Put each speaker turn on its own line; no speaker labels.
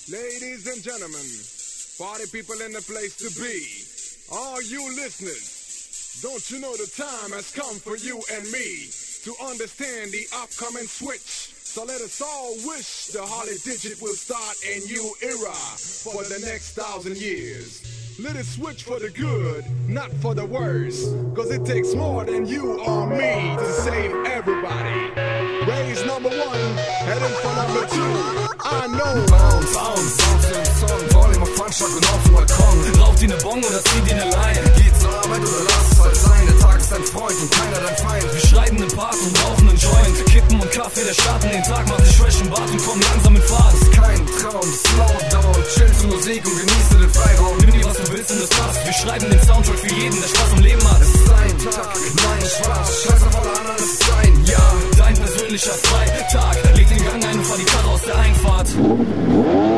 Ladies and gentlemen, party people in the place to be, all you listeners, don't you know the time has come for you and me to understand the upcoming switch? So let us all wish the Holly Digit will start a new era for the next 1,000 years. Let it switch for the good, not for the worse, cause it takes more than you or me to save everybody. Raise number one, heading for number two. I know.
Bounce, auf den Song, Volume auf Fangstock und auf dem Balkon. Raucht die ne Bong oder zieht die ne Line? Geh zur Arbeit oder lass es halt sein. Der Tag ist dein Freund und keiner dein Feind. Wir schreiben den Part und rauchen einen Joint. Kippen und Kaffee, der starten den Tag, macht dich fresh im Bad und komm langsam in Fahrt. Ist kein Traum, slow down, chill zur Musik und genieße den Freiraum. Nimm dir was du willst und es passt. Wir schreiben den Soundtrack für jeden, der Spaß am Leben hat. Es ist ein Tag, mein Spaß, scheiß auf alle anderen, es ist dein Jahr. Dein persönlicher Freitag, leg den Gang ein und fahr die Karre aus der Einfahrt.